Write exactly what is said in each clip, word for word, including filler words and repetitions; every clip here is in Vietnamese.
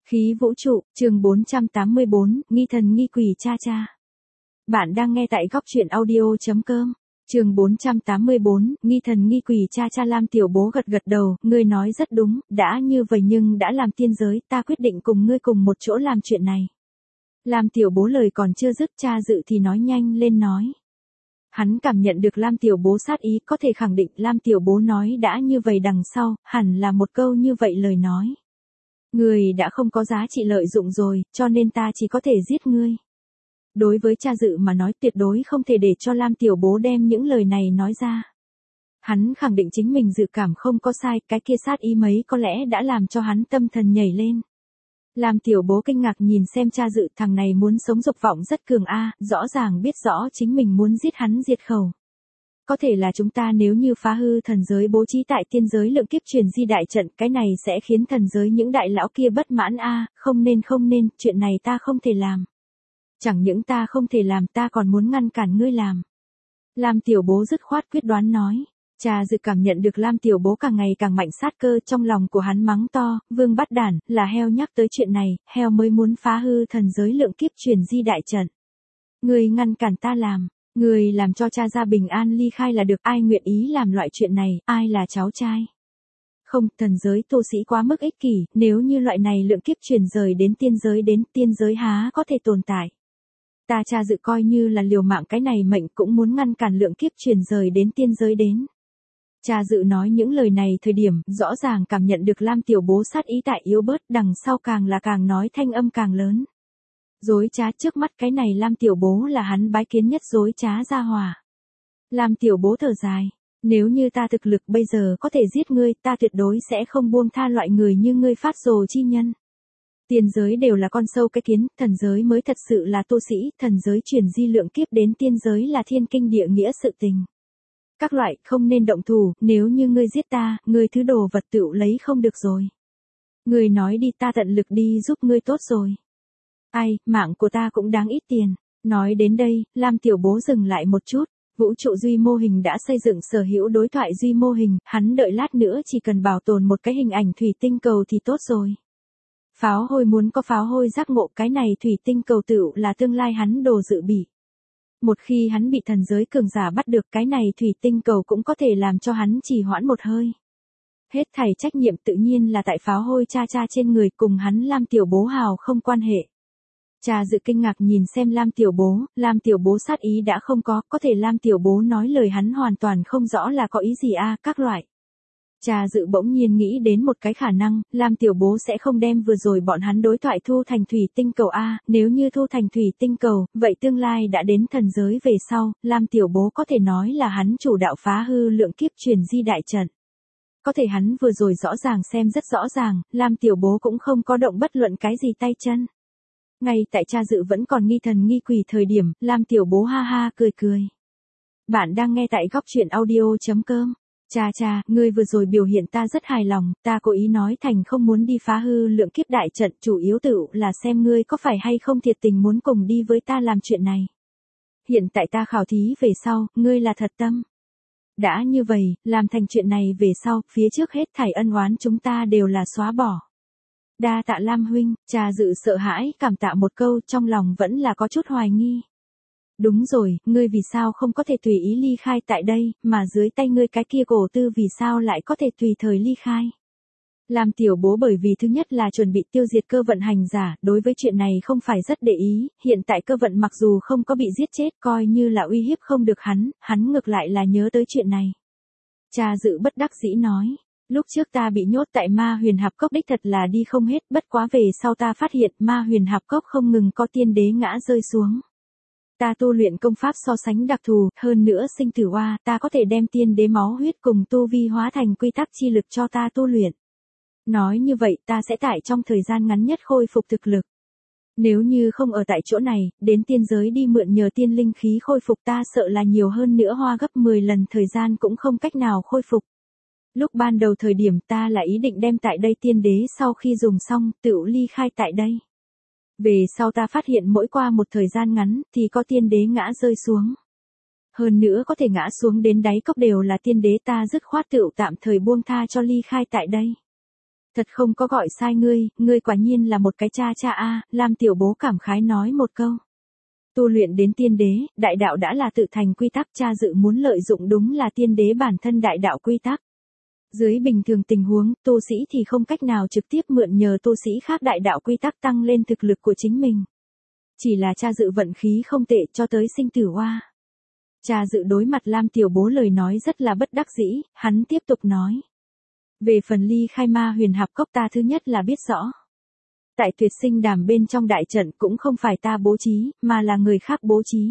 Khí vũ trụ, chương bốn trăm tám mươi bốn, nghi thần nghi quỷ cha cha. Bạn đang nghe tại góc truyện audio.com. Chương bốn trăm tám mươi bốn, nghi thần nghi quỷ cha cha. Lam tiểu bố gật gật đầu, ngươi nói rất đúng, đã như vậy nhưng đã làm tiên giới, ta quyết định cùng ngươi cùng một chỗ làm chuyện này. Lam tiểu bố lời còn chưa dứt, cha dự thì nói nhanh lên nói. Hắn cảm nhận được Lam tiểu bố sát ý, có thể khẳng định Lam tiểu bố nói đã như vậy đằng sau, hẳn là một câu như vậy lời nói. Ngươi đã không có giá trị lợi dụng rồi, cho nên ta chỉ có thể giết ngươi. Đối với cha dự mà nói tuyệt đối không thể để cho Lam tiểu bố đem những lời này nói ra. Hắn khẳng định chính mình dự cảm không có sai, cái kia sát ý mấy có lẽ đã làm cho hắn tâm thần nhảy lên. Lam tiểu bố kinh ngạc nhìn xem cha dự, thằng này muốn sống dục vọng rất cường a, rõ ràng biết rõ chính mình muốn giết hắn diệt khẩu. Có thể là chúng ta nếu như phá hư thần giới bố trí tại tiên giới lượng kiếp truyền di đại trận, cái này sẽ khiến thần giới những đại lão kia bất mãn a, không nên không nên, chuyện này ta không thể làm. Chẳng những ta không thể làm, ta còn muốn ngăn cản ngươi làm. Lam tiểu bố dứt khoát quyết đoán nói. Cha dự cảm nhận được Lam tiểu bố càng ngày càng mạnh sát cơ, trong lòng của hắn mắng to, vương bắt đản, là heo nhắc tới chuyện này, heo mới muốn phá hư thần giới lượng kiếp truyền di đại trận. Ngươi ngăn cản ta làm. Người làm cho cha ra bình an ly khai là được, ai nguyện ý làm loại chuyện này, ai là cháu trai. Không, thần giới tu sĩ quá mức ích kỷ, nếu như loại này lượng kiếp truyền rời đến tiên giới đến tiên giới há có thể tồn tại. Ta cha dự coi như là liều mạng cái này mệnh cũng muốn ngăn cản lượng kiếp truyền rời đến tiên giới đến. Cha dự nói những lời này thời điểm, rõ ràng cảm nhận được Lam tiểu bố sát ý tại yếu bớt, đằng sau càng là càng nói thanh âm càng lớn. Dối trá, trước mắt cái này Lam tiểu bố là hắn bái kiến nhất dối trá gia hỏa. Lam tiểu bố thở dài, nếu như ta thực lực bây giờ có thể giết ngươi, ta tuyệt đối sẽ không buông tha loại người như ngươi phát rồ chi nhân. Tiên giới đều là con sâu cái kiến, thần giới mới thật sự là tu sĩ, thần giới chuyển di lượng kiếp đến tiên giới là thiên kinh địa nghĩa sự tình. Các loại không nên động thủ, nếu như ngươi giết ta, ngươi thứ đồ vật tựu lấy không được rồi. Ngươi nói đi, ta tận lực đi giúp ngươi tốt rồi. Ai, mạng của ta cũng đáng ít tiền. Nói đến đây, Lam tiểu bố dừng lại một chút. Vũ trụ duy mô hình đã xây dựng sở hữu đối thoại duy mô hình, hắn đợi lát nữa chỉ cần bảo tồn một cái hình ảnh thủy tinh cầu thì tốt rồi. Pháo hôi muốn có pháo hôi giác ngộ, cái này thủy tinh cầu tựu là tương lai hắn đồ dự bị. Một khi hắn bị thần giới cường giả bắt được, cái này thủy tinh cầu cũng có thể làm cho hắn trì hoãn một hơi. Hết thảy trách nhiệm tự nhiên là tại pháo hôi cha cha trên người, cùng hắn Lam tiểu bố hào không quan hệ. Cha dự kinh ngạc nhìn xem Lam tiểu bố, Lam tiểu bố sát ý đã không có, có thể Lam tiểu bố nói lời hắn hoàn toàn không rõ là có ý gì a, à, các loại. Cha dự bỗng nhiên nghĩ đến một cái khả năng, Lam tiểu bố sẽ không đem vừa rồi bọn hắn đối thoại thu thành thủy tinh cầu a, à, nếu như thu thành thủy tinh cầu, vậy tương lai đã đến thần giới về sau, Lam tiểu bố có thể nói là hắn chủ đạo phá hư lượng kiếp truyền di đại trận. Có thể hắn vừa rồi rõ ràng xem rất rõ ràng, Lam tiểu bố cũng không có động bất luận cái gì tay chân. Ngay tại cha dự vẫn còn nghi thần nghi quỷ thời điểm, Lam tiểu bố ha ha cười cười. Bạn đang nghe tại góc truyện audio.com. Cha cha, ngươi vừa rồi biểu hiện ta rất hài lòng, ta cố ý nói thành không muốn đi phá hư lượng kiếp đại trận, chủ yếu tự là xem ngươi có phải hay không thiệt tình muốn cùng đi với ta làm chuyện này. Hiện tại ta khảo thí về sau, ngươi là thật tâm. Đã như vậy, làm thành chuyện này về sau, phía trước hết thảy ân oán chúng ta đều là xóa bỏ. Đa tạ Lam huynh, cha dự sợ hãi, cảm tạ một câu, trong lòng vẫn là có chút hoài nghi. Đúng rồi, ngươi vì sao không có thể tùy ý ly khai tại đây, mà dưới tay ngươi cái kia cổ tư vì sao lại có thể tùy thời ly khai. Lam tiểu bố bởi vì thứ nhất là chuẩn bị tiêu diệt cơ vận hành giả, đối với chuyện này không phải rất để ý, hiện tại cơ vận mặc dù không có bị giết chết, coi như là uy hiếp không được hắn, hắn ngược lại là nhớ tới chuyện này. Cha dự bất đắc dĩ nói. Lúc trước ta bị nhốt tại ma huyền hạp cốc đích thật là đi không hết, bất quá về sau ta phát hiện ma huyền hạp cốc không ngừng có tiên đế ngã rơi xuống. Ta tu luyện công pháp so sánh đặc thù, hơn nữa sinh tử oa, ta có thể đem tiên đế máu huyết cùng tu vi hóa thành quy tắc chi lực cho ta tu luyện. Nói như vậy ta sẽ tại trong thời gian ngắn nhất khôi phục thực lực. Nếu như không ở tại chỗ này, đến tiên giới đi mượn nhờ tiên linh khí khôi phục, ta sợ là nhiều hơn nữa hoa gấp mười lần thời gian cũng không cách nào khôi phục. Lúc ban đầu thời điểm ta là ý định đem tại đây tiên đế sau khi dùng xong, tự ly khai tại đây. Về sau ta phát hiện mỗi qua một thời gian ngắn, thì có tiên đế ngã rơi xuống. Hơn nữa có thể ngã xuống đến đáy cốc đều là tiên đế, ta dứt khoát tự tạm thời buông tha cho ly khai tại đây. Thật không có gọi sai ngươi, ngươi quả nhiên là một cái cha cha a, Lam tiểu bố cảm khái nói một câu. Tu luyện đến tiên đế, đại đạo đã là tự thành quy tắc, cha dự muốn lợi dụng đúng là tiên đế bản thân đại đạo quy tắc. Dưới bình thường tình huống, tu sĩ thì không cách nào trực tiếp mượn nhờ tu sĩ khác đại đạo quy tắc tăng lên thực lực của chính mình. Chỉ là cha dự vận khí không tệ cho tới sinh tử oa. Cha dự đối mặt Lam tiểu bố lời nói rất là bất đắc dĩ, hắn tiếp tục nói. Về phần ly khai ma huyền hạp cốc ta thứ nhất là biết rõ. Tại tuyệt sinh đàm bên trong đại trận cũng không phải ta bố trí, mà là người khác bố trí.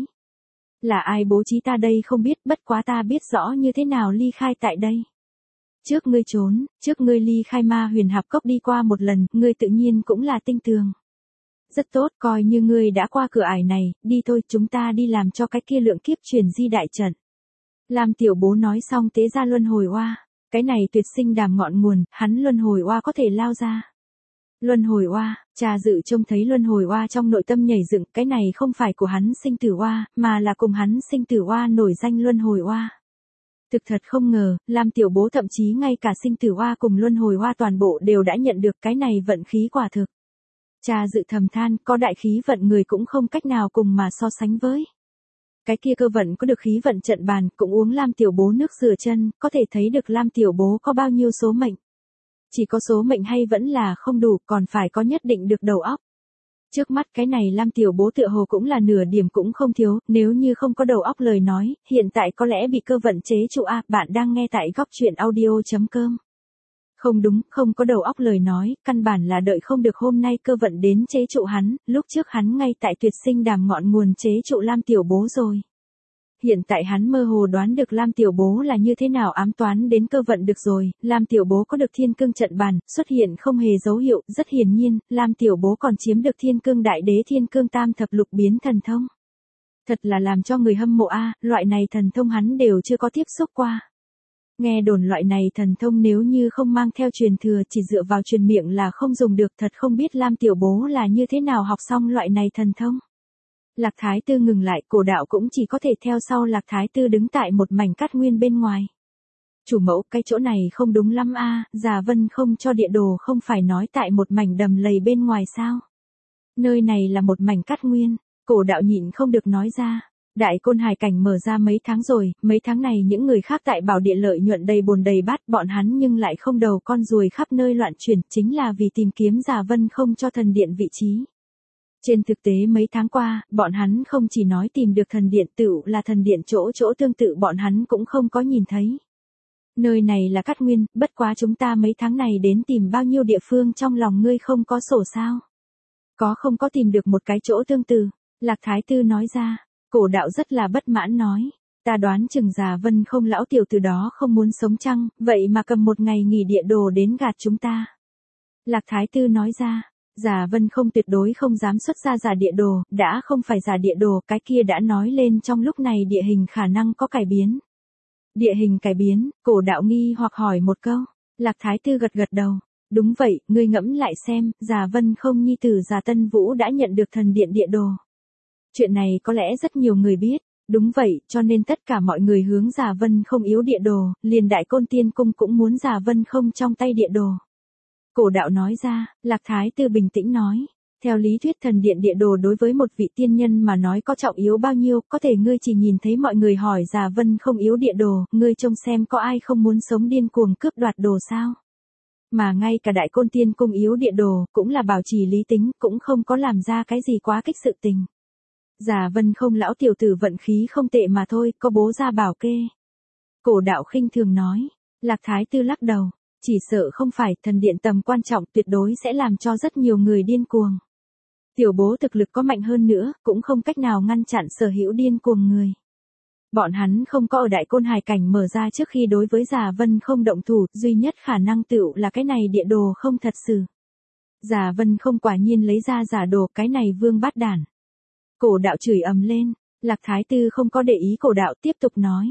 Là ai bố trí ta đây không biết, bất quá ta biết rõ như thế nào ly khai tại đây. Trước ngươi trốn, trước ngươi ly khai ma huyền hạp cốc đi qua một lần, ngươi tự nhiên cũng là tinh tường. Rất tốt, coi như ngươi đã qua cửa ải này, đi thôi, chúng ta đi làm cho cái kia lượng kiếp truyền di đại trận. Lam tiểu bố nói xong tế ra luân hồi oa, cái này tuyệt sinh đàm ngọn nguồn, hắn luân hồi oa có thể lao ra. Luân hồi oa, cha dự trông thấy luân hồi oa trong nội tâm nhảy dựng, cái này không phải của hắn sinh tử oa, mà là cùng hắn sinh tử oa nổi danh luân hồi oa. Thực thật không ngờ, Lam tiểu bố thậm chí ngay cả sinh tử oa cùng luân hồi oa toàn bộ đều đã nhận được, cái này vận khí quả thực. Cha dự thầm than, có đại khí vận người cũng không cách nào cùng mà so sánh với. Cái kia cơ vận có được khí vận trận bàn, cũng uống Lam tiểu bố nước rửa chân, có thể thấy được Lam tiểu bố có bao nhiêu số mệnh. Chỉ có số mệnh hay vẫn là không đủ, còn phải có nhất định được đầu óc. Trước mắt cái này Lam tiểu bố tựa hồ cũng là nửa điểm cũng không thiếu, nếu như không có đầu óc lời nói, hiện tại có lẽ bị cơ vận chế trụ a, bạn đang nghe tại góc truyện audio chấm com. Không đúng, không có đầu óc lời nói, căn bản là đợi không được hôm nay cơ vận đến chế trụ hắn, lúc trước hắn ngay tại tuyệt sinh đàm ngọn nguồn chế trụ Lam tiểu bố rồi. Hiện tại hắn mơ hồ đoán được Lam tiểu bố là như thế nào ám toán đến cơ vận được rồi, Lam tiểu bố có được thiên cương trận bàn, xuất hiện không hề dấu hiệu, rất hiển nhiên, Lam tiểu bố còn chiếm được thiên cương đại đế thiên cương tam thập lục biến thần thông. Thật là làm cho người hâm mộ a, loại này thần thông hắn đều chưa có tiếp xúc qua. Nghe đồn loại này thần thông nếu như không mang theo truyền thừa chỉ dựa vào truyền miệng là không dùng được, thật không biết Lam tiểu bố là như thế nào học xong loại này thần thông. Lạc Thái Tư ngừng lại, cổ đạo cũng chỉ có thể theo sau Lạc Thái Tư đứng tại một mảnh cát nguyên bên ngoài. Chủ mẫu, cái chỗ này không đúng lắm a, Già Vân không cho địa đồ không phải nói tại một mảnh đầm lầy bên ngoài sao? Nơi này là một mảnh cát nguyên, cổ đạo nhịn không được nói ra. Đại Côn Hải cảnh mở ra mấy tháng rồi, mấy tháng này những người khác tại bảo địa lợi nhuận đầy bồn đầy bát, bọn hắn nhưng lại không đầu con ruồi khắp nơi loạn chuyển, chính là vì tìm kiếm Già Vân không cho thần điện vị trí. Trên thực tế mấy tháng qua, bọn hắn không chỉ nói tìm được thần điện, tựu là thần điện chỗ chỗ tương tự bọn hắn cũng không có nhìn thấy. Nơi này là cát nguyên, bất quá chúng ta mấy tháng này đến tìm bao nhiêu địa phương trong lòng ngươi không có sổ sao? Có không có tìm được một cái chỗ tương tự? Lạc Thái Tư nói ra. Cổ đạo rất là bất mãn nói. Ta đoán chừng Già Vân không lão tiểu từ đó không muốn sống chăng, vậy mà cầm một ngày nghỉ địa đồ đến gạt chúng ta. Lạc Thái Tư nói ra. Già Vân không tuyệt đối không dám xuất ra giả địa đồ, đã không phải giả địa đồ, cái kia đã nói lên trong lúc này địa hình khả năng có cải biến. Địa hình cải biến, cổ đạo nghi hoặc hỏi một câu. Lạc Thái Tư gật gật đầu. Đúng vậy, ngươi ngẫm lại xem, Già Vân không nhi tử Già Tân Vũ đã nhận được thần điện địa đồ. Chuyện này có lẽ rất nhiều người biết. Đúng vậy, cho nên tất cả mọi người hướng Già Vân không yếu địa đồ, liền Đại Côn Tiên Cung cũng muốn Già Vân không trong tay địa đồ. Cổ đạo nói ra, Lạc Thái Tư bình tĩnh nói, theo lý thuyết thần điện địa đồ đối với một vị tiên nhân mà nói có trọng yếu bao nhiêu, có thể ngươi chỉ nhìn thấy mọi người hỏi Già Vân không yếu địa đồ, ngươi trông xem có ai không muốn sống điên cuồng cướp đoạt đồ sao? Mà ngay cả Đại Côn Tiên Cung yếu địa đồ, cũng là bảo trì lý tính, cũng không có làm ra cái gì quá kích sự tình. Già Vân không lão tiểu tử vận khí không tệ mà thôi, có bố ra bảo kê. Cổ đạo khinh thường nói, Lạc Thái Tư lắc đầu. Chỉ sợ không phải, thần điện tầm quan trọng tuyệt đối sẽ làm cho rất nhiều người điên cuồng. Tiểu bố thực lực có mạnh hơn nữa, cũng không cách nào ngăn chặn sở hữu điên cuồng người. Bọn hắn không có ở Đại Côn Hải cảnh mở ra trước khi đối với Già Vân không động thủ, duy nhất khả năng tựu là cái này địa đồ không thật sự. Già Vân không quả nhiên lấy ra giả đồ, cái này vương bát đản. Cổ đạo chửi ầm lên, Lạc Thái Tư không có để ý cổ đạo tiếp tục nói.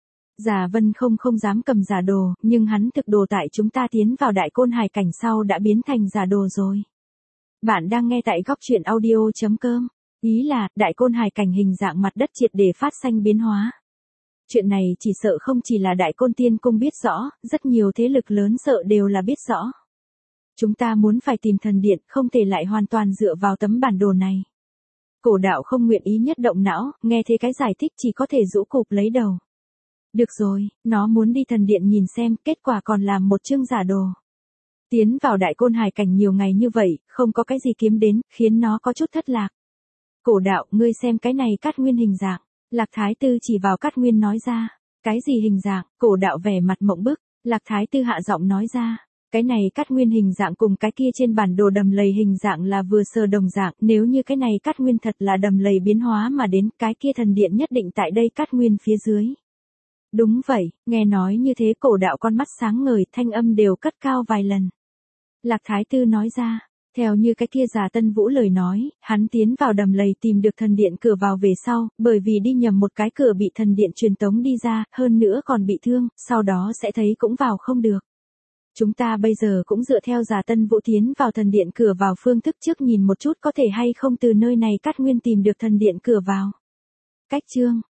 Già Vân không không dám cầm giả đồ, nhưng hắn thực đồ tại chúng ta tiến vào Đại Côn Hải cảnh sau đã biến thành giả đồ rồi. Bạn đang nghe tại góc truyện audio chấm com. Ý là, Đại Côn Hải cảnh hình dạng mặt đất triệt để phát sinh biến hóa. Chuyện này chỉ sợ không chỉ là Đại Côn Tiên Cung biết rõ, rất nhiều thế lực lớn sợ đều là biết rõ. Chúng ta muốn phải tìm thần điện, không thể lại hoàn toàn dựa vào tấm bản đồ này. Cổ đạo không nguyện ý nhất động não, nghe thế cái giải thích chỉ có thể rũ cụp lấy đầu. Được rồi, nó muốn đi thần điện nhìn xem, kết quả còn làm một chương giả đồ. Tiến vào đại côn hải cảnh nhiều ngày như vậy, không có cái gì kiếm đến, khiến nó có chút thất lạc. Cổ đạo, ngươi xem cái này Cát Nguyên hình dạng. Lạc Thái Tư chỉ vào Cát Nguyên nói ra. Cái gì hình dạng? Cổ đạo vẻ mặt mộng bức. Lạc Thái Tư hạ giọng nói ra. Cái này Cát Nguyên hình dạng cùng cái kia trên bản đồ đầm lầy hình dạng là vừa sờ đồng dạng, nếu như cái này Cát Nguyên thật là đầm lầy biến hóa mà đến, cái kia thần điện nhất định tại đây Cát Nguyên phía dưới. Đúng vậy, nghe nói như thế cổ đạo con mắt sáng ngời, thanh âm đều cất cao vài lần. Lạc Thái Tư nói ra, theo như cái kia giả Tân Vũ lời nói, hắn tiến vào đầm lầy tìm được thần điện cửa vào về sau, bởi vì đi nhầm một cái cửa bị thần điện truyền tống đi ra, hơn nữa còn bị thương, sau đó sẽ thấy cũng vào không được. Chúng ta bây giờ cũng dựa theo giả Tân Vũ tiến vào thần điện cửa vào phương thức trước nhìn một chút có thể hay không từ nơi này Cát Nguyên tìm được thần điện cửa vào. Cách chương